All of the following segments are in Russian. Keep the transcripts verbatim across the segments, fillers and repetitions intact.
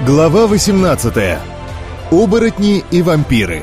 Глава восемнадцатая. Оборотни и вампиры.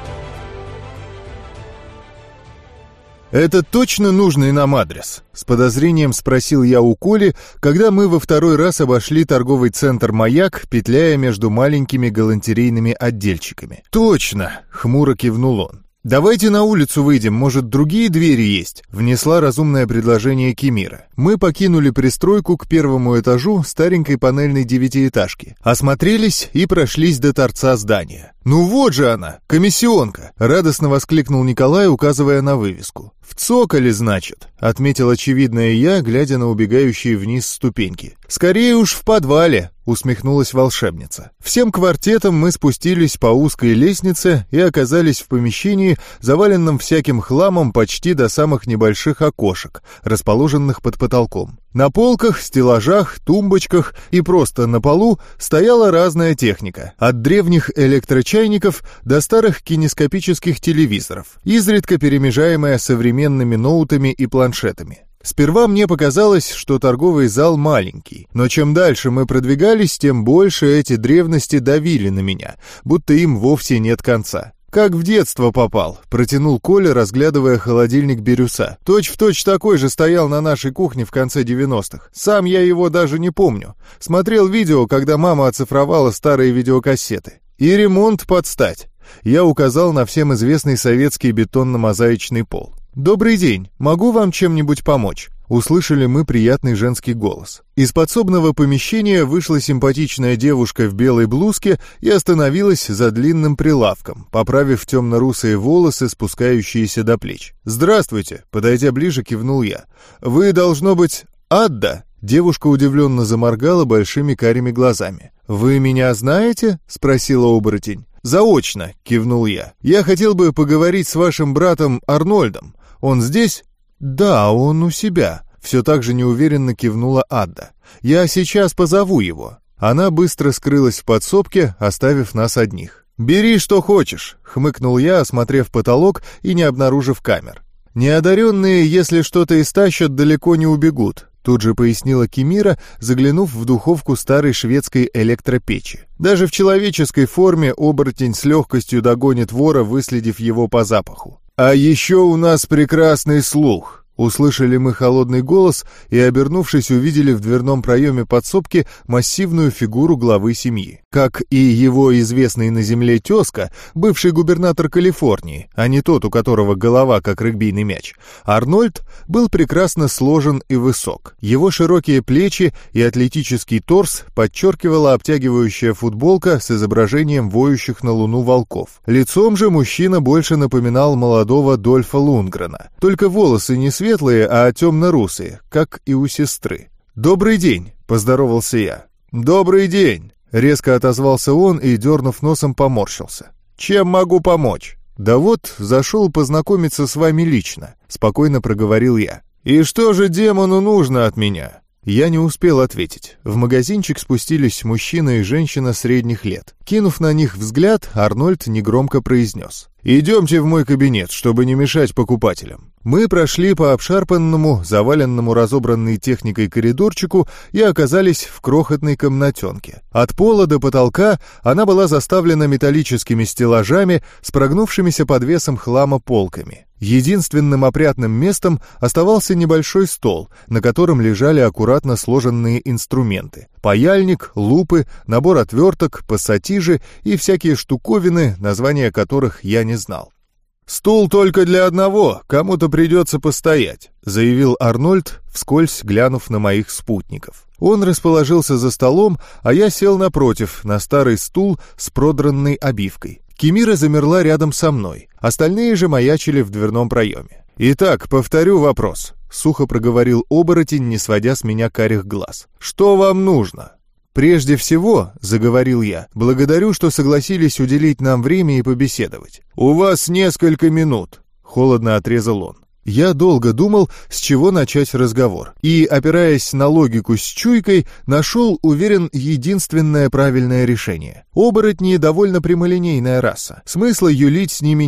«Это точно нужный нам адрес?» — с подозрением спросил я у Коли, когда мы во второй раз обошли торговый центр «Маяк», петляя между маленькими галантерейными отдельчиками. «Точно!» — хмуро кивнул он. «Давайте на улицу выйдем, может, другие двери есть?» — внесла разумное предложение Кимира. Мы покинули пристройку к первому этажу старенькой панельной девятиэтажки, осмотрелись и прошлись до торца здания. «Ну вот же она, комиссионка!» — радостно воскликнул Николай, указывая на вывеску. «В цоколе, значит», — отметил очевидное я, глядя на убегающие вниз ступеньки. «Скорее уж в подвале», — усмехнулась волшебница. Всем квартетом мы спустились по узкой лестнице и оказались в помещении, заваленном всяким хламом почти до самых небольших окошек, расположенных под потолком. На полках, стеллажах, тумбочках и просто на полу стояла разная техника, от древних электрочайников до старых кинескопических телевизоров, изредка перемежаемая современными ноутами и планшетами. Сперва мне показалось, что торговый зал маленький, но чем дальше мы продвигались, тем больше эти древности давили на меня, будто им вовсе нет конца. «Как в детство попал», — протянул Коля, разглядывая холодильник бирюса. «Точь-в-точь такой же стоял на нашей кухне в конце девяностых. Сам я его даже не помню. Смотрел видео, когда мама оцифровала старые видеокассеты. И ремонт под стать». Я указал на всем известный советский бетонно-мозаичный пол. «Добрый день, могу вам чем-нибудь помочь?» Услышали мы приятный женский голос. Из подсобного помещения вышла симпатичная девушка в белой блузке и остановилась за длинным прилавком, поправив темно-русые волосы, спускающиеся до плеч. «Здравствуйте!» — подойдя ближе, кивнул я. «Вы, должно быть, Адда?» Девушка удивленно заморгала большими карими глазами. «Вы меня знаете?» — спросила оборотень. «Заочно!» — кивнул я. «Я хотел бы поговорить с вашим братом Арнольдом. Он здесь?» «Да, он у себя», — все так же неуверенно кивнула Адда. «Я сейчас позову его». Она быстро скрылась в подсобке, оставив нас одних. «Бери, что хочешь», — хмыкнул я, осмотрев потолок и не обнаружив камер. «Неодаренные, если что-то истащат, далеко не убегут», — тут же пояснила Кимира, заглянув в духовку старой шведской электропечи. «Даже в человеческой форме оборотень с легкостью догонит вора, выследив его по запаху». «А еще у нас прекрасный слух!» Услышали мы холодный голос и, обернувшись, увидели в дверном проеме подсобки массивную фигуру главы семьи. Как и его известный на земле тезка, бывший губернатор Калифорнии, а не тот, у которого голова как регбийный мяч, Арнольд был прекрасно сложен и высок. Его широкие плечи и атлетический торс подчеркивала обтягивающая футболка с изображением воющих на луну волков. Лицом же мужчина больше напоминал молодого Дольфа Лундгрена, только волосы не светлые, светлые, а темно-русые, как и у сестры. «Добрый день!» — поздоровался я. «Добрый день!» — резко отозвался он и, дернув носом, поморщился. «Чем могу помочь?» «Да вот, зашел познакомиться с вами лично», — спокойно проговорил я. «И что же демону нужно от меня?» Я не успел ответить. В магазинчик спустились мужчина и женщина средних лет. Кинув на них взгляд, Арнольд негромко произнес: «Идемте в мой кабинет, чтобы не мешать покупателям». Мы прошли по обшарпанному, заваленному разобранной техникой коридорчику и оказались в крохотной комнатенке. От пола до потолка она была заставлена металлическими стеллажами с прогнувшимися под весом хлама полками. Единственным опрятным местом оставался небольшой стол, на котором лежали аккуратно сложенные инструменты: паяльник, лупы, набор отверток, пассатижи и всякие штуковины, названия которых я не знал. «Стул только для одного, кому-то придется постоять», — заявил Арнольд, вскользь глянув на моих спутников. Он расположился за столом, а я сел напротив, на старый стул с продранной обивкой. Кимира замерла рядом со мной, остальные же маячили в дверном проеме. «Итак, повторю вопрос», — сухо проговорил оборотень, не сводя с меня карих глаз. «Что вам нужно?» «Прежде всего, — заговорил я, — благодарю, что согласились уделить нам время и побеседовать. У вас несколько минут», — холодно отрезал он. Я долго думал, с чего начать разговор, и, опираясь на логику с чуйкой, нашел, уверен, единственное правильное решение. Оборотни — довольно прямолинейная раса, смысла юлить с ними нет.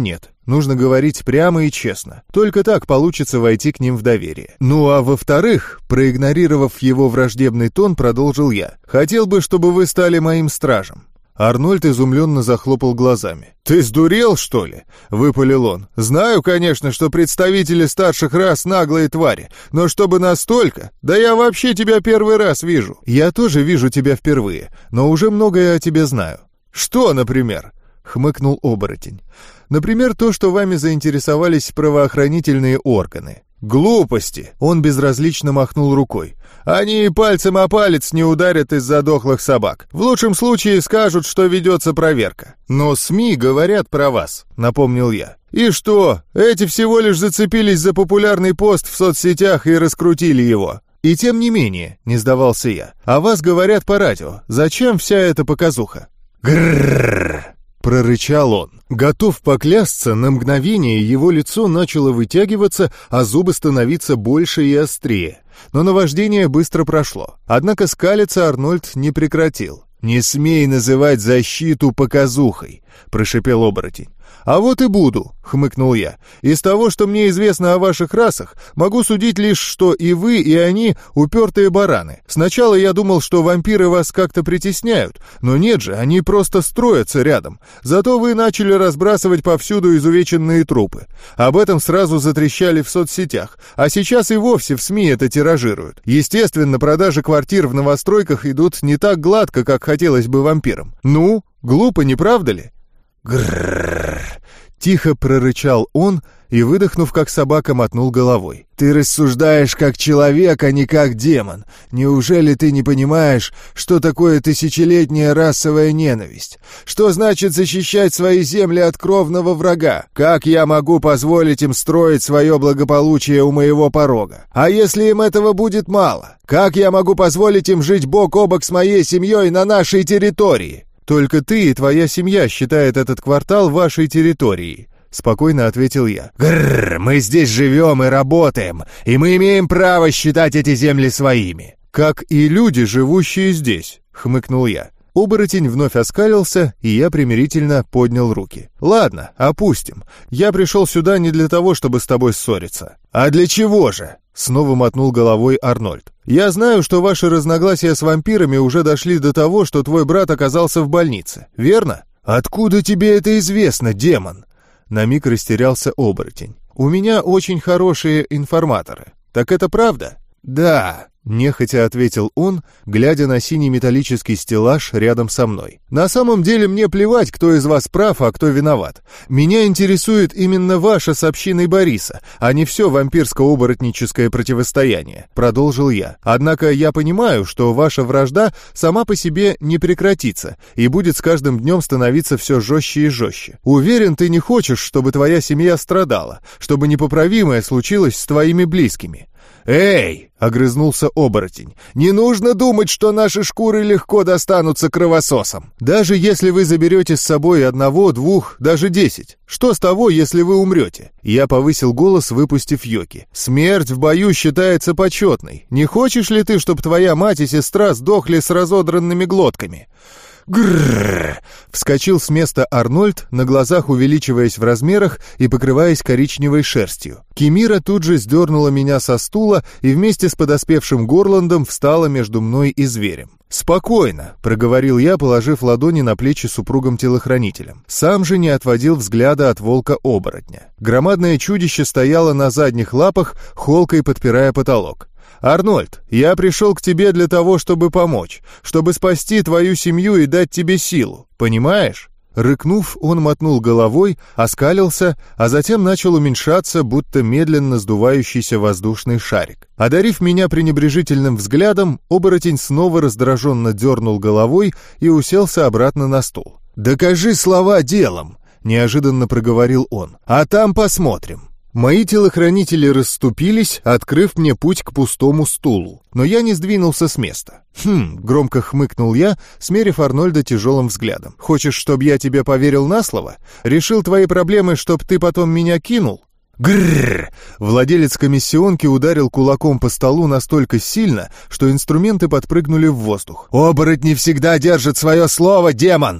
Нужно говорить прямо и честно. Только так получится войти к ним в доверие. Ну а во-вторых, проигнорировав его враждебный тон, продолжил я. Хотел бы, чтобы вы стали моим стражем. Арнольд изумленно захлопал глазами. «Ты сдурел, что ли?» — выпалил он. «Знаю, конечно, что представители старших рас наглые твари, но чтобы настолько? Да я вообще тебя первый раз вижу». «Я тоже вижу тебя впервые, но уже многое о тебе знаю». «Что, например?» — хмыкнул оборотень. «Например, то, что вами заинтересовались правоохранительные органы». «Глупости!» — он безразлично махнул рукой. «Они и пальцем о палец не ударят из-за дохлых собак. В лучшем случае скажут, что ведется проверка. Но СМИ говорят про вас», — напомнил я. «И что? Эти всего лишь зацепились за популярный пост в соцсетях и раскрутили его». «И тем не менее», — не сдавался я, — «о вас говорят по радио. Зачем вся эта показуха?» «Грррррр!» — прорычал он. Готов поклясться, на мгновение его лицо начало вытягиваться, а зубы становиться больше и острее. Но наваждение быстро прошло. Однако скалиться Арнольд не прекратил. «Не смей называть защиту показухой», — прошипел оборотень. «А вот и буду», — хмыкнул я. «Из того, что мне известно о ваших расах, могу судить лишь, что и вы, и они упертые бараны. Сначала я думал, что вампиры вас как-то притесняют, но нет же, они просто строятся рядом. Зато вы начали разбрасывать повсюду изувеченные трупы. Об этом сразу затрещали в соцсетях, а сейчас и вовсе в СМИ это тиражируют. Естественно, продажи квартир в новостройках идут не так гладко, как хотелось бы вампирам. Ну, глупо, не правда ли?» «Гррррр!» — тихо прорычал он и, выдохнув, как собака, мотнул головой. «Ты рассуждаешь как человек, а не как демон. Неужели ты не понимаешь, что такое тысячелетняя расовая ненависть? Что значит защищать свои земли от кровного врага? Как я могу позволить им строить свое благополучие у моего порога? А если им этого будет мало? Как я могу позволить им жить бок о бок с моей семьей на нашей территории?» «Только ты и твоя семья считают этот квартал вашей территорией», — спокойно ответил я. «Грррр, мы здесь живем и работаем, и мы имеем право считать эти земли своими». «Как и люди, живущие здесь», — хмыкнул я. Оборотень вновь оскалился, и я примирительно поднял руки. «Ладно, опустим. Я пришел сюда не для того, чтобы с тобой ссориться». «А для чего же?» — снова мотнул головой Арнольд. «Я знаю, что ваши разногласия с вампирами уже дошли до того, что твой брат оказался в больнице, верно?» «Откуда тебе это известно, демон?» На миг растерялся оборотень. «У меня очень хорошие информаторы. Так это правда?» «Да», — нехотя ответил он, глядя на синий металлический стеллаж рядом со мной. «На самом деле мне плевать, кто из вас прав, а кто виноват. Меня интересует именно ваша с общиной Бориса, а не все вампирско-оборотническое противостояние», — продолжил я. «Однако я понимаю, что ваша вражда сама по себе не прекратится и будет с каждым днем становиться все жестче и жестче. Уверен, ты не хочешь, чтобы твоя семья страдала, чтобы непоправимое случилось с твоими близкими». «Эй!» — огрызнулся оборотень. «Не нужно думать, что наши шкуры легко достанутся кровососам. Даже если вы заберете с собой одного, двух, даже десять. Что с того, если вы умрете?» Я повысил голос, выпустив йоки. «Смерть в бою считается почетной. Не хочешь ли ты, чтобы твоя мать и сестра сдохли с разодранными глотками?» «Гррррр!» — вскочил с места Арнольд, на глазах увеличиваясь в размерах и покрываясь коричневой шерстью. Кимира тут же сдернула меня со стула и вместе с подоспевшим Горландом встала между мной и зверем. «Спокойно», — проговорил я, положив ладони на плечи супругам-телохранителям. Сам же не отводил взгляда от волка-оборотня. Громадное чудище стояло на задних лапах, холкой подпирая потолок. «Арнольд, я пришел к тебе для того, чтобы помочь, чтобы спасти твою семью и дать тебе силу, понимаешь?» Рыкнув, он мотнул головой, оскалился, а затем начал уменьшаться, будто медленно сдувающийся воздушный шарик. Одарив меня пренебрежительным взглядом, оборотень снова раздраженно дернул головой и уселся обратно на стул. «Докажи слова делом», — неожиданно проговорил он, — «а там посмотрим». Мои телохранители расступились, открыв мне путь к пустому стулу, но я не сдвинулся с места. «Хм», — громко хмыкнул я, смерив Арнольда тяжелым взглядом. «Хочешь, чтобы я тебе поверил на слово? Решил твои проблемы, чтоб ты потом меня кинул?» «Грррр!» Владелец комиссионки ударил кулаком по столу настолько сильно, что инструменты подпрыгнули в воздух. «Оборотни всегда держат свое слово, демон!»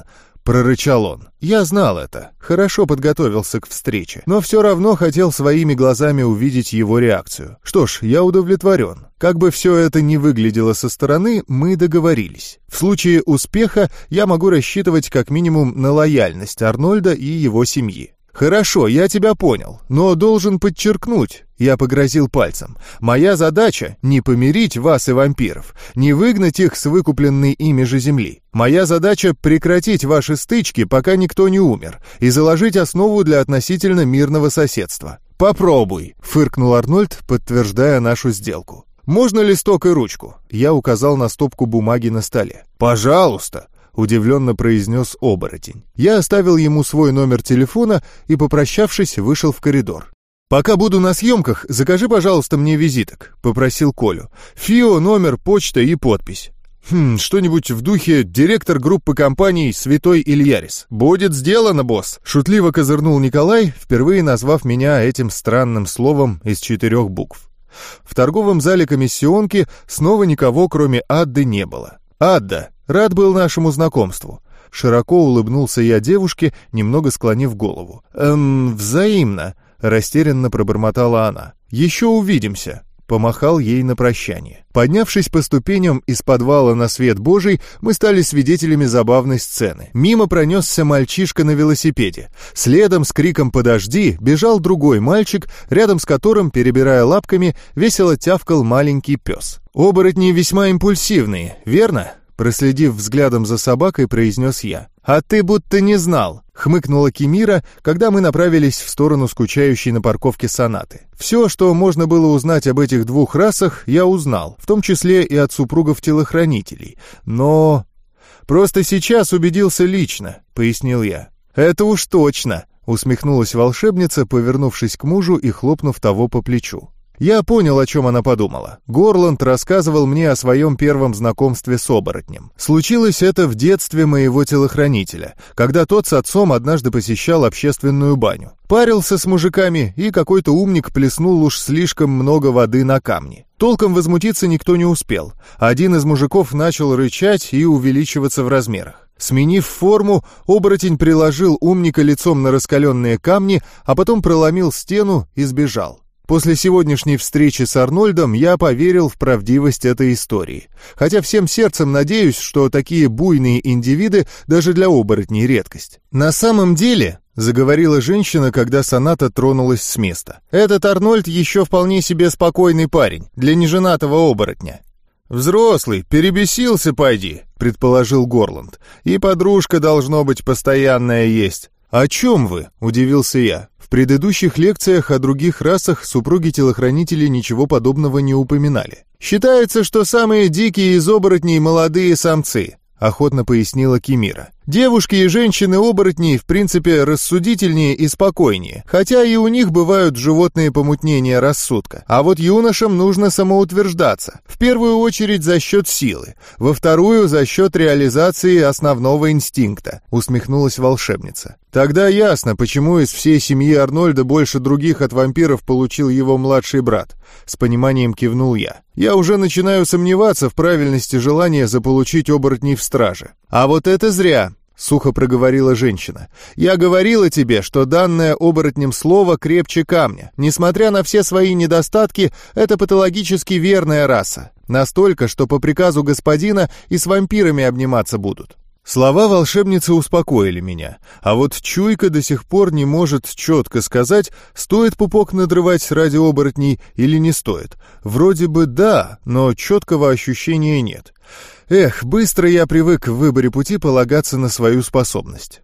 прорычал он. Я знал это, хорошо подготовился к встрече, но все равно хотел своими глазами увидеть его реакцию. Что ж, я удовлетворен. Как бы все это ни выглядело со стороны, мы договорились. В случае успеха я могу рассчитывать как минимум на лояльность Арнольда и его семьи. «Хорошо, я тебя понял, но должен подчеркнуть», — я погрозил пальцем, «моя задача — не помирить вас и вампиров, не выгнать их с выкупленной ими же земли. Моя задача — прекратить ваши стычки, пока никто не умер, и заложить основу для относительно мирного соседства». «Попробуй», — фыркнул Арнольд, подтверждая нашу сделку. «Можно листок и ручку?» Я указал на стопку бумаги на столе. «Пожалуйста», — удивленно произнес оборотень. Я оставил ему свой номер телефона и, попрощавшись, вышел в коридор. «Пока буду на съемках, закажи, пожалуйста, мне визиток», — попросил Колю. «Фио, номер, почта и подпись». «Хм, что-нибудь в духе «Директор группы компаний Святой Ильярис». «Будет сделано, босс», — шутливо козырнул Николай, впервые назвав меня этим странным словом из четырех букв. В торговом зале комиссионки снова никого, кроме Адды, не было. «Адда, рад был нашему знакомству». Широко улыбнулся я девушке, немного склонив голову. «Эм, взаимно», — растерянно пробормотала она. «Еще увидимся», — помахал ей на прощание. Поднявшись по ступеням из подвала на свет Божий, мы стали свидетелями забавной сцены. Мимо пронесся мальчишка на велосипеде. Следом с криком «Подожди!» бежал другой мальчик, рядом с которым, перебирая лапками, весело тявкал маленький пес. «Оборотни весьма импульсивные, верно?» Проследив взглядом за собакой, произнес я. «А ты будто не знал», — хмыкнула Кимира, когда мы направились в сторону скучающей на парковке Сонаты. Все, что можно было узнать об этих двух расах, я узнал, в том числе и от супругов-телохранителей. Но... «Просто сейчас убедился лично», — пояснил я. «Это уж точно», — усмехнулась волшебница, повернувшись к мужу и хлопнув того по плечу. Я понял, о чем она подумала. Горланд рассказывал мне о своем первом знакомстве с оборотнем. Случилось это в детстве моего телохранителя, когда тот с отцом однажды посещал общественную баню. Парился с мужиками, и какой-то умник плеснул уж слишком много воды на камни. Толком возмутиться никто не успел. Один из мужиков начал рычать и увеличиваться в размерах. Сменив форму, оборотень приложил умника лицом на раскаленные камни, а потом проломил стену и сбежал. После сегодняшней встречи с Арнольдом я поверил в правдивость этой истории. Хотя всем сердцем надеюсь, что такие буйные индивиды даже для оборотней редкость. «На самом деле», — заговорила женщина, когда Соната тронулась с места, «этот Арнольд еще вполне себе спокойный парень для неженатого оборотня». «Взрослый, перебесился, пойди», — предположил Горланд. «И подружка, должно быть, постоянная есть». «О чем вы?» — удивился я. В предыдущих лекциях о других расах супруги-телохранители ничего подобного не упоминали. «Считается, что самые дикие из оборотней — молодые самцы», — охотно пояснила Кимира. «Девушки и женщины-оборотни в принципе рассудительнее и спокойнее, хотя и у них бывают животные помутнения рассудка. А вот юношам нужно самоутверждаться, в первую очередь за счет силы, во вторую — за счет реализации основного инстинкта», — усмехнулась волшебница. «Тогда ясно, почему из всей семьи Арнольда больше других от вампиров получил его младший брат», — с пониманием кивнул я. «Я уже начинаю сомневаться в правильности желания заполучить оборотней в страже». «А вот это зря», — сухо проговорила женщина. «Я говорила тебе, что данное оборотнем слово крепче камня. Несмотря на все свои недостатки, это патологически верная раса. Настолько, что по приказу господина и с вампирами обниматься будут». Слова волшебницы успокоили меня, а вот чуйка до сих пор не может четко сказать, стоит пупок надрывать ради оборотней или не стоит. Вроде бы да, но четкого ощущения нет. Эх, быстро я привык в выборе пути полагаться на свою способность.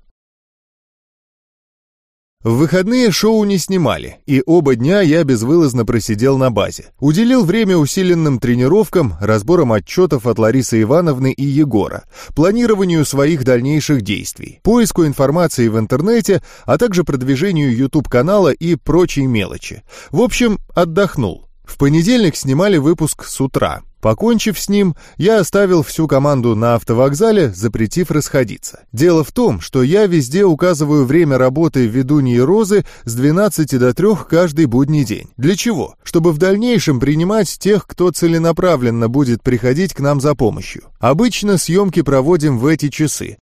В выходные шоу не снимали, и оба дня я безвылазно просидел на базе. Уделил время усиленным тренировкам, разборам отчетов от Ларисы Ивановны и Егора, планированию своих дальнейших действий, поиску информации в интернете, а также продвижению YouTube-канала и прочей мелочи. В общем, отдохнул. В понедельник снимали выпуск с утра. Покончив с ним, я оставил всю команду на автовокзале, запретив расходиться. Дело в том, что я везде указываю время работы ведуньи Розы с двенадцати до трех каждый будний день. Для чего? Чтобы в дальнейшем принимать тех, кто целенаправленно будет приходить к нам за помощью. Обычно съемки проводим в эти часы.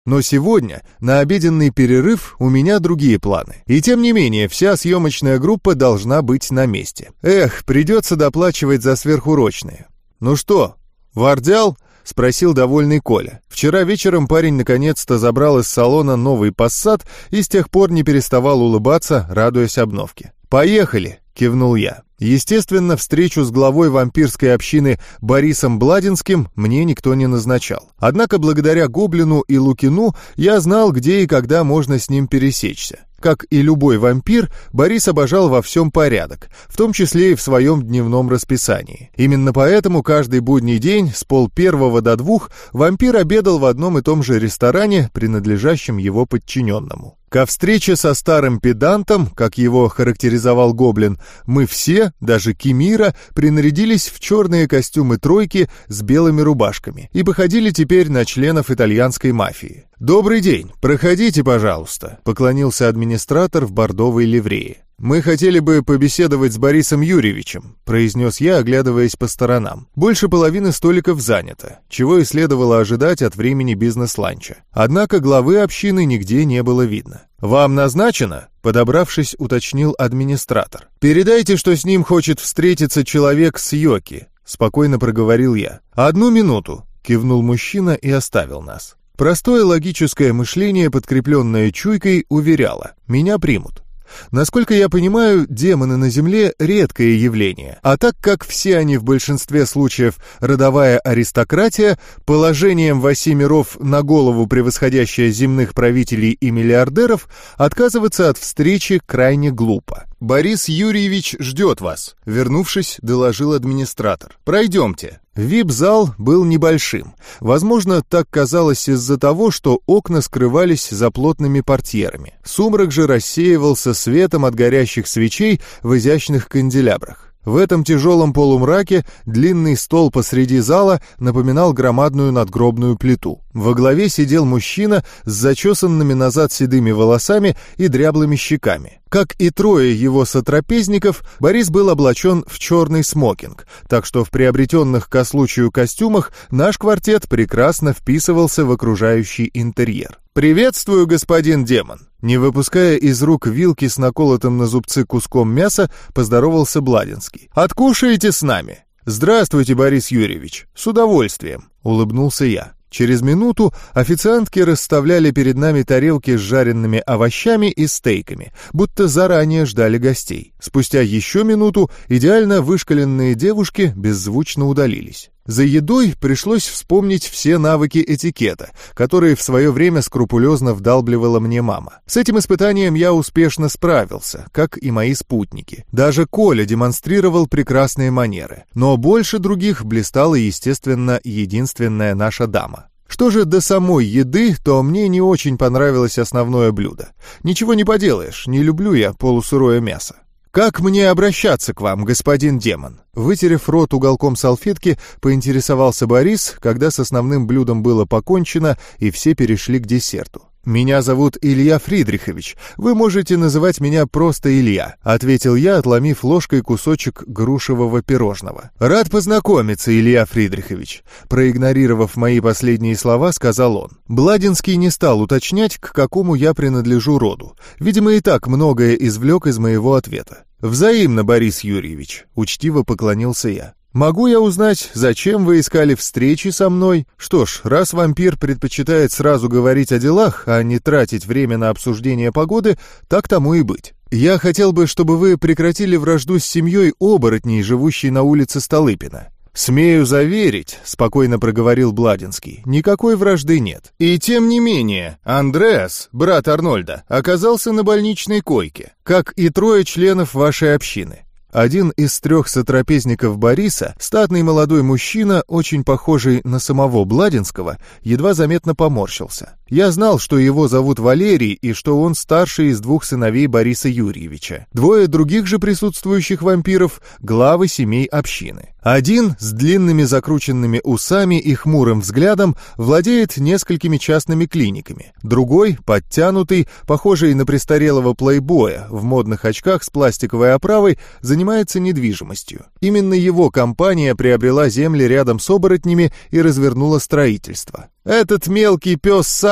Но сегодня, на обеденный перерыв, у меня другие планы. И тем не менее, вся съемочная группа должна быть на месте. Эх, придется доплачивать за сверхурочные. «Ну что, вардял?» — спросил довольный Коля. Вчера вечером парень наконец-то забрал из салона новый Passat и с тех пор не переставал улыбаться, радуясь обновке. «Поехали!» — кивнул я. Естественно, встречу с главой вампирской общины Борисом Бладинским мне никто не назначал. Однако благодаря Гоблину и Лукину я знал, где и когда можно с ним пересечься. Как и любой вампир, Борис обожал во всем порядок, в том числе и в своем дневном расписании. Именно поэтому каждый будний день с полпервого до двух вампир обедал в одном и том же ресторане, принадлежащем его подчиненному. Ко встрече со старым педантом, как его характеризовал Гоблин, мы все, даже Кимира, принарядились в черные костюмы тройки с белыми рубашками и походили теперь на членов итальянской мафии. «Добрый день, проходите, пожалуйста», — поклонился администратор в бордовой ливрее. «Мы хотели бы побеседовать с Борисом Юрьевичем», — произнес я, оглядываясь по сторонам. Больше половины столиков занято, чего и следовало ожидать от времени бизнес-ланча. Однако главы общины нигде не было видно. «Вам назначено?» — подобравшись, уточнил администратор. «Передайте, что с ним хочет встретиться человек с Йоки», — спокойно проговорил я. «Одну минуту», — кивнул мужчина и оставил нас. Простое логическое мышление, подкрепленное чуйкой, уверяло: меня примут. Насколько я понимаю, демоны на Земле — редкое явление, а так как все они в большинстве случаев родовая аристократия, положением в оси миров на голову превосходящая земных правителей и миллиардеров, отказываться от встречи крайне глупо. «Борис Юрьевич ждет вас», — вернувшись, доложил администратор. «Пройдемте». вип-зал был небольшим. Возможно, так казалось из-за того, что окна скрывались за плотными портьерами. Сумрак же рассеивался светом от горящих свечей в изящных канделябрах. В этом тяжелом полумраке длинный стол посреди зала напоминал громадную надгробную плиту. Во главе сидел мужчина с зачесанными назад седыми волосами и дряблыми щеками. Как и трое его сотрапезников, Борис был облачен в черный смокинг, так что в приобретенных ко случаю костюмах наш квартет прекрасно вписывался в окружающий интерьер. «Приветствую, господин демон!» Не выпуская из рук вилки с наколотым на зубцы куском мяса, поздоровался Бладинский. «Откушаете с нами?» «Здравствуйте, Борис Юрьевич!» «С удовольствием!» — улыбнулся я. Через минуту официантки расставляли перед нами тарелки с жареными овощами и стейками, будто заранее ждали гостей. Спустя еще минуту идеально вышкаленные девушки беззвучно удалились. За едой пришлось вспомнить все навыки этикета, которые в свое время скрупулезно вдалбливала мне мама. С этим испытанием я успешно справился, как и мои спутники. Даже Коля демонстрировал прекрасные манеры. Но больше других блистала, естественно, единственная наша дама. Что же до самой еды, то мне не очень понравилось основное блюдо. Ничего не поделаешь, не люблю я полусырое мясо. «Как мне обращаться к вам, господин демон?» Вытерев рот уголком салфетки, поинтересовался Борис, когда с основным блюдом было покончено и все перешли к десерту. «Меня зовут Илья Фридрихович. Вы можете называть меня просто Илья», — ответил я, отломив ложкой кусочек грушевого пирожного. «Рад познакомиться, Илья Фридрихович», — проигнорировав мои последние слова, сказал он. Бладинский не стал уточнять, к какому я принадлежу роду. Видимо, и так многое извлек из моего ответа. «Взаимно, Борис Юрьевич», — учтиво поклонился я. «Могу я узнать, зачем вы искали встречи со мной? Что ж, раз вампир предпочитает сразу говорить о делах, а не тратить время на обсуждение погоды, так тому и быть. Я хотел бы, чтобы вы прекратили вражду с семьей оборотней, живущей на улице Столыпина». «Смею заверить», — спокойно проговорил Бладинский, — «никакой вражды нет. И тем не менее, Андреас, брат Арнольда, оказался на больничной койке, как и трое членов вашей общины». Один из трех сотрапезников Бориса, статный молодой мужчина, очень похожий на самого Бладинского, едва заметно поморщился. Я знал, что его зовут Валерий и что он старший из двух сыновей Бориса Юрьевича. Двое других же присутствующих вампиров — главы семей общины. Один с длинными закрученными усами и хмурым взглядом владеет несколькими частными клиниками. Другой, подтянутый, похожий на престарелого плейбоя, в модных очках с пластиковой оправой, занимается недвижимостью. Именно его компания приобрела земли рядом с оборотнями и развернула строительство. «Этот мелкий пес сам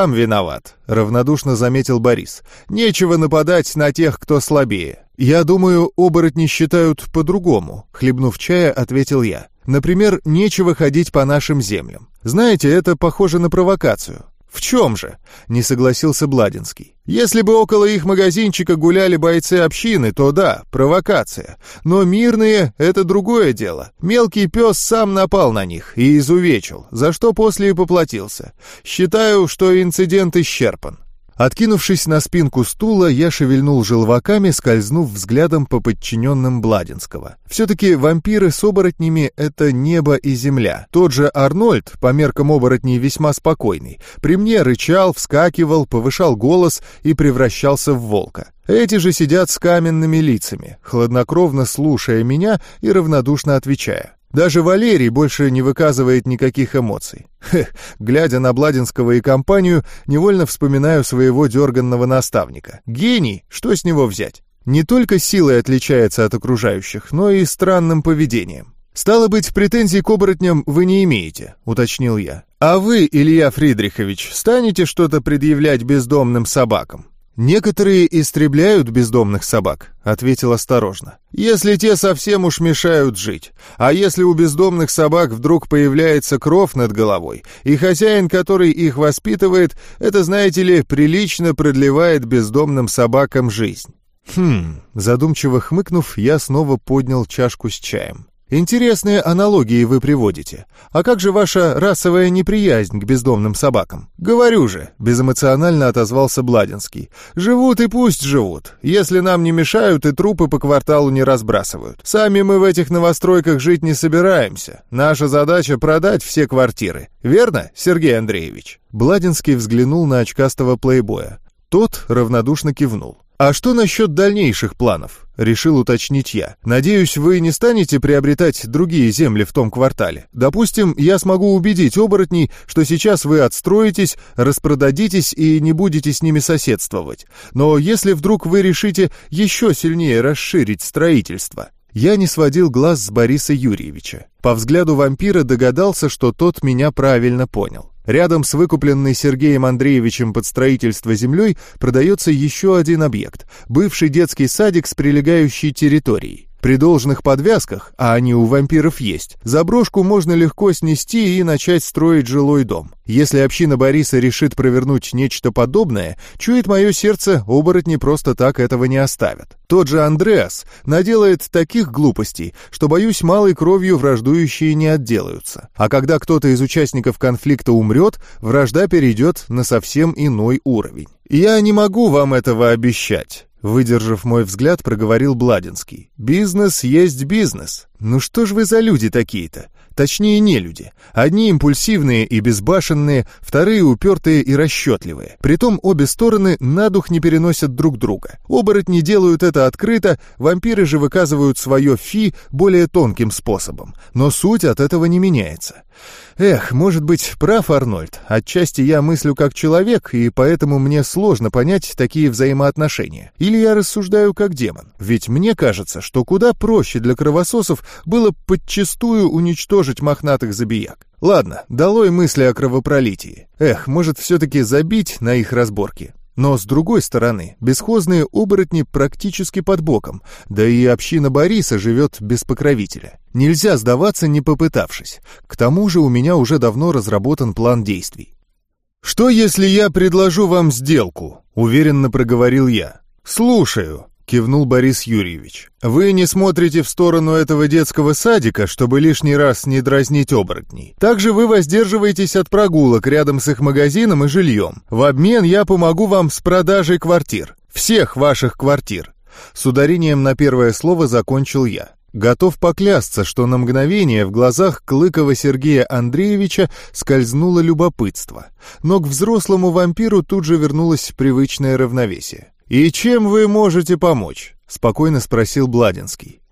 сам виноват», — равнодушно заметил Борис. «Нечего нападать на тех, кто слабее». «Я думаю, оборотни считают по-другому», — хлебнув чая, ответил я. «Например, нечего ходить по нашим землям. Знаете, это похоже на провокацию». «В чем же?» — не согласился Бладинский. «Если бы около их магазинчика гуляли бойцы общины, то да, провокация. Но мирные — это другое дело. Мелкий пес сам напал на них и изувечил, за что после и поплатился. Считаю, что инцидент исчерпан». Откинувшись на спинку стула, я шевельнул желваками, скользнув взглядом по подчиненным Бладинского. Все-таки вампиры с оборотнями — это небо и земля. Тот же Арнольд, по меркам оборотней весьма спокойный, при мне рычал, вскакивал, повышал голос и превращался в волка. Эти же сидят с каменными лицами, хладнокровно слушая меня и равнодушно отвечая. Даже Валерий больше не выказывает никаких эмоций. Хех, глядя на Бладинского и компанию, невольно вспоминаю своего дерганного наставника. Гений, что с него взять? Не только силой отличается от окружающих, но и странным поведением. «Стало быть, претензий к оборотням вы не имеете», — уточнил я. «А вы, Илья Фридрихович, станете что-то предъявлять бездомным собакам?» «Некоторые истребляют бездомных собак», — ответил осторожно. «Если те совсем уж мешают жить. А если у бездомных собак вдруг появляется кров над головой, и хозяин, который их воспитывает, это, знаете ли, прилично продлевает бездомным собакам жизнь». «Хм...» — задумчиво хмыкнув, я снова поднял чашку с чаем. «Интересные аналогии вы приводите. А как же ваша расовая неприязнь к бездомным собакам?» «Говорю же», — безэмоционально отозвался Бладинский. «Живут и пусть живут. Если нам не мешают и трупы по кварталу не разбрасывают. Сами мы в этих новостройках жить не собираемся. Наша задача — продать все квартиры. Верно, Сергей Андреевич?» Бладинский взглянул на очкастого плейбоя. Тот равнодушно кивнул. «А что насчет дальнейших планов?» — решил уточнить я. «Надеюсь, вы не станете приобретать другие земли в том квартале. Допустим, я смогу убедить оборотней, что сейчас вы отстроитесь, распродадитесь и не будете с ними соседствовать. Но если вдруг вы решите еще сильнее расширить строительство...» Я не сводил глаз с Бориса Юрьевича. По взгляду вампира догадался, что тот меня правильно понял. Рядом с выкупленной Сергеем Андреевичем под строительство землей продается еще один объект – бывший детский садик с прилегающей территорией. При должных подвязках, а они у вампиров есть, заброшку можно легко снести и начать строить жилой дом. Если община Бориса решит провернуть нечто подобное, чует мое сердце, оборотни просто так этого не оставят. Тот же Андреас наделает таких глупостей, что, боюсь, малой кровью враждующие не отделаются. А когда кто-то из участников конфликта умрет, вражда перейдет на совсем иной уровень. «Я не могу вам этого обещать», — выдержав мой взгляд, проговорил Бладинский. «Бизнес есть бизнес. Ну что ж вы за люди такие-то? Точнее, не люди. Одни импульсивные и безбашенные, вторые упертые и расчетливые. Притом обе стороны на дух не переносят друг друга. Оборотни делают это открыто, вампиры же выказывают свое фи более тонким способом. Но суть от этого не меняется. Эх, может быть, прав Арнольд. Отчасти я мыслю как человек, и поэтому мне сложно понять такие взаимоотношения. Или я рассуждаю как демон. Ведь мне кажется, что куда проще для кровососов было подчистую уничтожить мохнатых забияк. Ладно, долой мысли о кровопролитии. Эх, может, все-таки забить на их разборки. Но, с другой стороны, бесхозные оборотни практически под боком, да и община Бориса живет без покровителя. Нельзя сдаваться, не попытавшись. К тому же у меня уже давно разработан план действий. «Что, если я предложу вам сделку?» — уверенно проговорил я. «Слушаю», — кивнул Борис Юрьевич. «Вы не смотрите в сторону этого детского садика, чтобы лишний раз не дразнить оборотней. Также вы воздерживаетесь от прогулок рядом с их магазином и жильем. В обмен я помогу вам с продажей квартир. Всех ваших квартир». С ударением на первое слово закончил я. Готов поклясться, что на мгновение в глазах Клыкова Сергея Андреевича скользнуло любопытство. Но к взрослому вампиру тут же вернулось привычное равновесие. «И чем вы можете помочь?» — спокойно спросил Бладинский.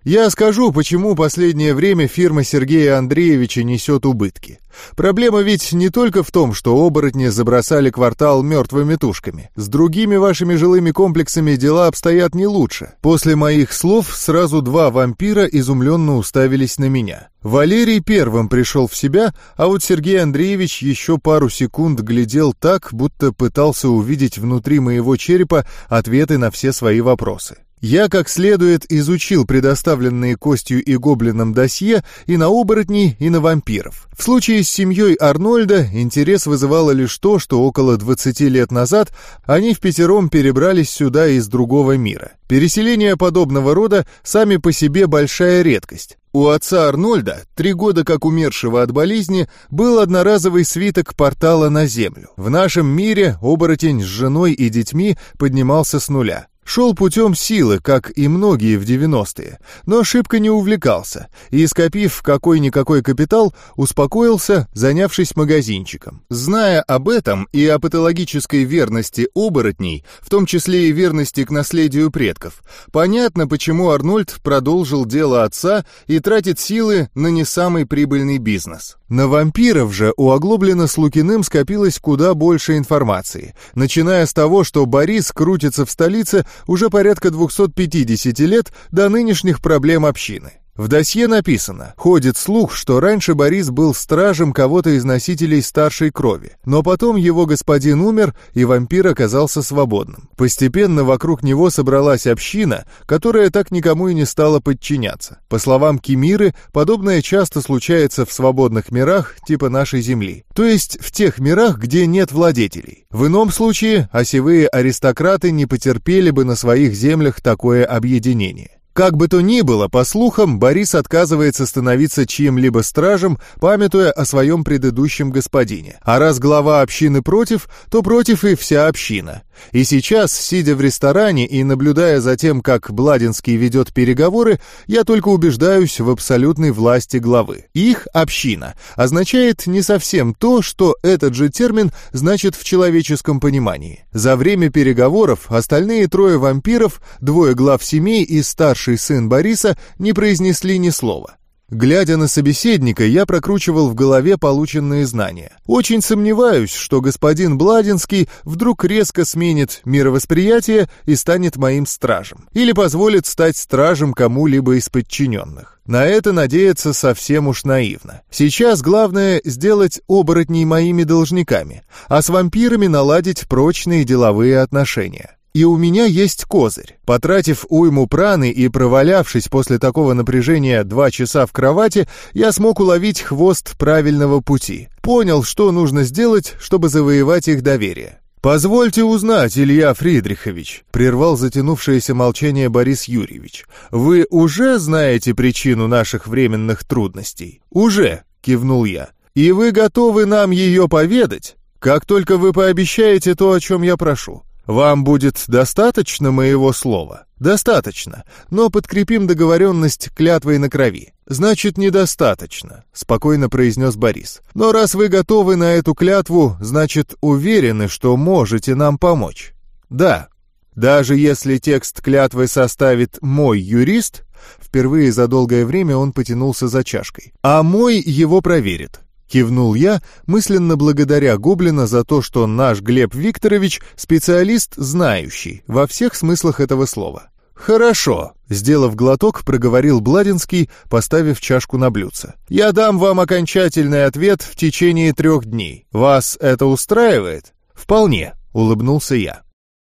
Я скажу, почему последнее время фирма Сергея Андреевича несет убытки. Проблема ведь не только в том, что оборотни забросали квартал мертвыми тушками. С другими вашими жилыми комплексами дела обстоят не лучше. После моих слов сразу два вампира изумленно уставились на меня. Валерий первым пришел в себя, а вот Сергей Андреевич еще пару секунд глядел так, будто пытался увидеть внутри моего черепа ответы на все свои вопросы. Я как следует изучил предоставленные Костью и Гоблином досье и на оборотней, и на вампиров. В случае с семьей Арнольда интерес вызывало лишь то, что около двадцати лет назад они впятером перебрались сюда из другого мира. Переселения подобного рода сами по себе большая редкость. У отца Арнольда, три года как умершего от болезни, был одноразовый свиток портала на Землю. В нашем мире оборотень с женой и детьми поднимался с нуля. Шел путем силы, как и многие в девяностые, но шибко не увлекался и, скопив какой-никакой капитал, успокоился, занявшись магазинчиком. Зная об этом и о патологической верности оборотней, в том числе и верности к наследию предков, понятно, почему Арнольд продолжил дело отца и тратит силы на не самый прибыльный бизнес. На вампиров же у Оглоблина с Лукиным скопилось куда больше информации, начиная с того, что Борис крутится в столице уже порядка двухсот пятидесяти лет до нынешних проблем общины. В досье написано: ходит слух, что раньше Борис был стражем кого-то из носителей старшей крови, но потом его господин умер, и вампир оказался свободным. Постепенно вокруг него собралась община, которая так никому и не стала подчиняться. По словам Кимиры, подобное часто случается в свободных мирах типа нашей Земли, то есть в тех мирах, где нет владетелей. В ином случае осевые аристократы не потерпели бы на своих землях такое объединение. Как бы то ни было, по слухам, Борис отказывается становиться чьим-либо стражем, памятуя о своем предыдущем господине. А раз глава общины против, то против и вся община. И сейчас, сидя в ресторане и наблюдая за тем, как Бладинский ведет переговоры, я только убеждаюсь в абсолютной власти главы. Их община означает не совсем то, что этот же термин значит в человеческом понимании. За время переговоров остальные трое вампиров, двое глав семей и старший сын Бориса не произнесли ни слова. Глядя на собеседника, я прокручивал в голове полученные знания. Очень сомневаюсь, что господин Бладинский вдруг резко сменит мировосприятие и станет моим стражем. Или позволит стать стражем кому-либо из подчиненных. На это надеяться совсем уж наивно. Сейчас главное сделать оборотней моими должниками, а с вампирами наладить прочные деловые отношения. И у меня есть козырь. Потратив уйму праны и провалявшись после такого напряжения два часа в кровати, я смог уловить хвост правильного пути. Понял, что нужно сделать, чтобы завоевать их доверие. «Позвольте узнать, Илья Фридрихович», — прервал затянувшееся молчание Борис Юрьевич, «вы уже знаете причину наших временных трудностей?» «Уже», — кивнул я. «И вы готовы нам ее поведать? Как только вы пообещаете то, о чем я прошу. Вам будет достаточно моего слова?» «Достаточно, но подкрепим договоренность клятвой на крови». «Значит, недостаточно», — спокойно произнес Борис. «Но раз вы готовы на эту клятву, значит, уверены, что можете нам помочь». «Да. Даже если текст клятвы составит мой юрист», впервые за долгое время он потянулся за чашкой, «а мой его проверит». Кивнул я, мысленно благодаря Гоблина за то, что наш Глеб Викторович специалист знающий во всех смыслах этого слова. «Хорошо», — сделав глоток, проговорил Бладинский, поставив чашку на блюдце. «Я дам вам окончательный ответ в течение трех дней. Вас это устраивает?» «Вполне», — улыбнулся я.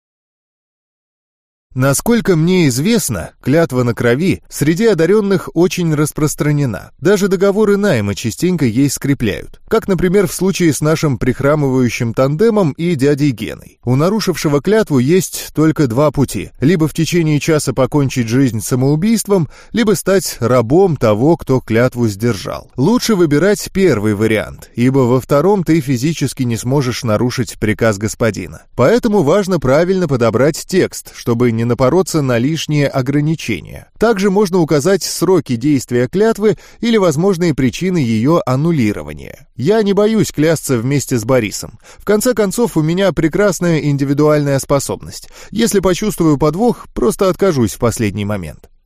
Насколько мне известно, клятва на крови среди одаренных очень распространена. Даже договоры найма частенько ей скрепляют. Как, например, в случае с нашим прихрамывающим тандемом и дядей Геной. У нарушившего клятву есть только два пути. Либо в течение часа покончить жизнь самоубийством, либо стать рабом того, кто клятву сдержал. Лучше выбирать первый вариант, ибо во втором ты физически не сможешь нарушить приказ господина. Поэтому важно правильно подобрать текст, чтобы не напороться на лишние ограничения. Также можно указать сроки действия клятвы или возможные причины ее аннулирования. Я не боюсь клясться вместе с Борисом. В конце концов, у меня прекрасная индивидуальная способность. Если почувствую подвох, просто откажусь в последний момент.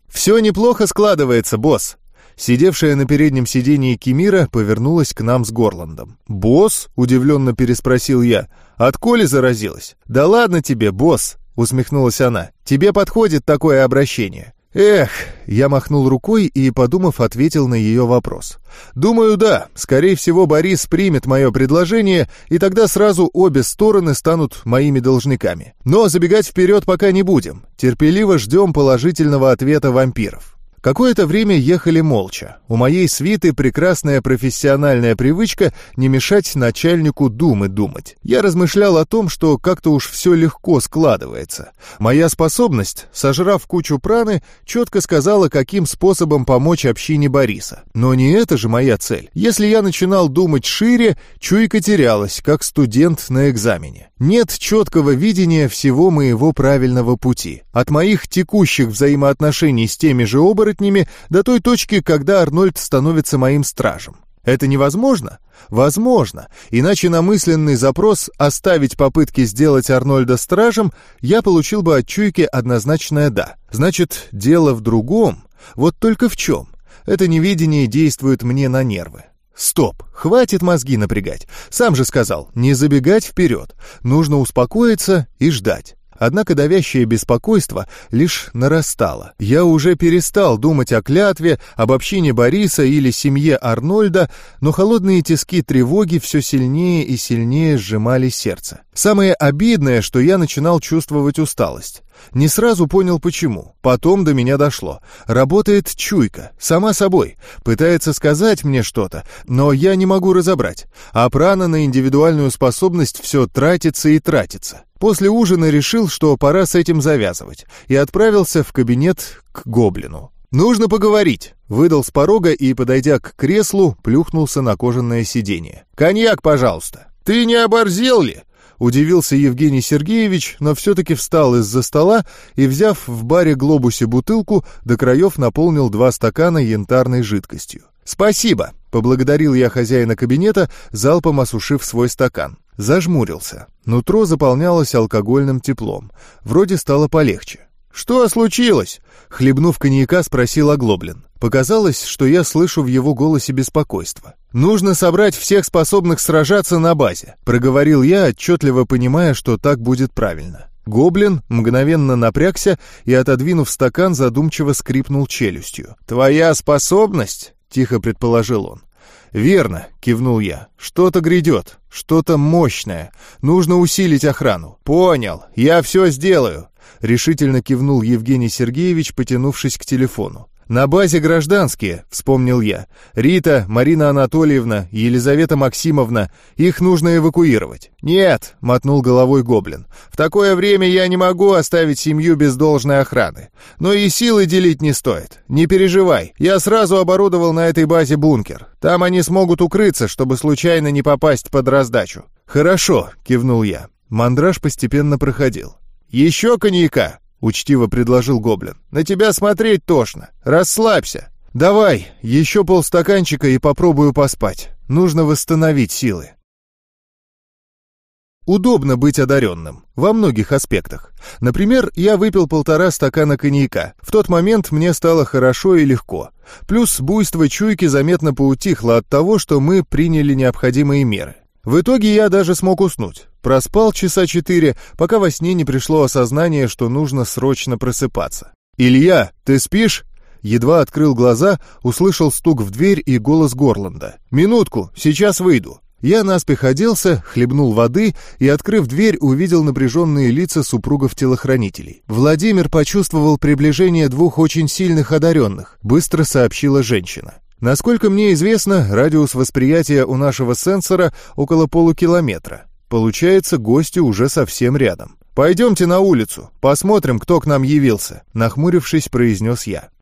«Все неплохо складывается, босс». Сидевшая на переднем сидении Кимира повернулась к нам с Горландом. «Босс?» — удивленно переспросил я. «От Коли заразилась?» «Да ладно тебе, босс!» — усмехнулась она. «Тебе подходит такое обращение». «Эх», — я махнул рукой и, подумав, ответил на ее вопрос. «Думаю, да. Скорее всего, Борис примет мое предложение, и тогда сразу обе стороны станут моими должниками. Но забегать вперед пока не будем. Терпеливо ждем положительного ответа вампиров». Какое-то время ехали молча. У моей свиты прекрасная профессиональная привычка не мешать начальнику думы думать. Я размышлял о том, что как-то уж все легко складывается. Моя способность, сожрав кучу праны, четко сказала, каким способом помочь общине Бориса. Но не это же моя цель. Если я начинал думать шире, чуйка терялась, как студент на экзамене. Нет четкого видения всего моего правильного пути. От моих текущих взаимоотношений с теми же оборотнями до той точки, когда Арнольд становится моим стражем. Это невозможно? Возможно. Иначе на мысленный запрос «оставить попытки сделать Арнольда стражем» я получил бы от чуйки однозначное «да». Значит, дело в другом. Вот только в чем? Это неведение действует мне на нервы. Стоп, хватит мозги напрягать. Сам же сказал, не забегать вперед. Нужно успокоиться и ждать. Однако давящее беспокойство лишь нарастало. Я уже перестал думать о клятве, об общине Бориса или семье Арнольда, но холодные тиски тревоги все сильнее и сильнее сжимали сердце. Самое обидное, что я начинал чувствовать усталость. Не сразу понял почему. Потом до меня дошло. Работает чуйка, сама собой. Пытается сказать мне что-то, но я не могу разобрать. А прана на индивидуальную способность все тратится и тратится. После ужина решил, что пора с этим завязывать, и отправился в кабинет к гоблину. «Нужно поговорить», — выдал с порога и, подойдя к креслу, плюхнулся на кожаное сиденье. «Коньяк, пожалуйста». «Ты не оборзел ли?» — удивился Евгений Сергеевич, но все-таки встал из-за стола и, взяв в баре-глобусе бутылку, до краев наполнил два стакана янтарной жидкостью. «Спасибо», — поблагодарил я хозяина кабинета, залпом осушив свой стакан. Зажмурился. Нутро заполнялось алкогольным теплом. Вроде стало полегче. «Что случилось?» — хлебнув коньяка, спросил Оглоблин. Показалось, что я слышу в его голосе беспокойство. «Нужно собрать всех способных сражаться на базе», — проговорил я, отчетливо понимая, что так будет правильно. Гоблин мгновенно напрягся и, отодвинув стакан, задумчиво скрипнул челюстью. «Твоя способность?» — тихо предположил он. «Верно», — кивнул я. «Что-то грядет, что-то мощное. Нужно усилить охрану». «Понял, я все сделаю», — решительно кивнул Евгений Сергеевич, потянувшись к телефону. «На базе гражданские», — вспомнил я. «Рита, Марина Анатольевна, Елизавета Максимовна. Их нужно эвакуировать». «Нет», — мотнул головой гоблин. «В такое время я не могу оставить семью без должной охраны. Но и силы делить не стоит. Не переживай, я сразу оборудовал на этой базе бункер. Там они смогут укрыться, чтобы случайно не попасть под раздачу». «Хорошо», — кивнул я. Мандраж постепенно проходил. «Еще коньяка?» — учтиво предложил гоблин. «На тебя смотреть тошно. Расслабься». «Давай, еще полстаканчика и попробую поспать. Нужно восстановить силы». Удобно быть одаренным. Во многих аспектах. Например, я выпил полтора стакана коньяка. В тот момент мне стало хорошо и легко. Плюс буйство чуйки заметно поутихло от того, что мы приняли необходимые меры. В итоге я даже смог уснуть. Проспал часа четыре, пока во сне не пришло осознание, что нужно срочно просыпаться. «Илья, ты спишь?» Едва открыл глаза, услышал стук в дверь и голос Горланда. «Минутку, сейчас выйду». Я наспех оделся, хлебнул воды и, открыв дверь, увидел напряженные лица супругов-телохранителей. «Владимир почувствовал приближение двух очень сильных одаренных», — быстро сообщила женщина. Насколько мне известно, радиус восприятия у нашего сенсора около полукилометра. Получается, гости уже совсем рядом. «Пойдемте на улицу, посмотрим, кто к нам явился», — нахмурившись, произнес я.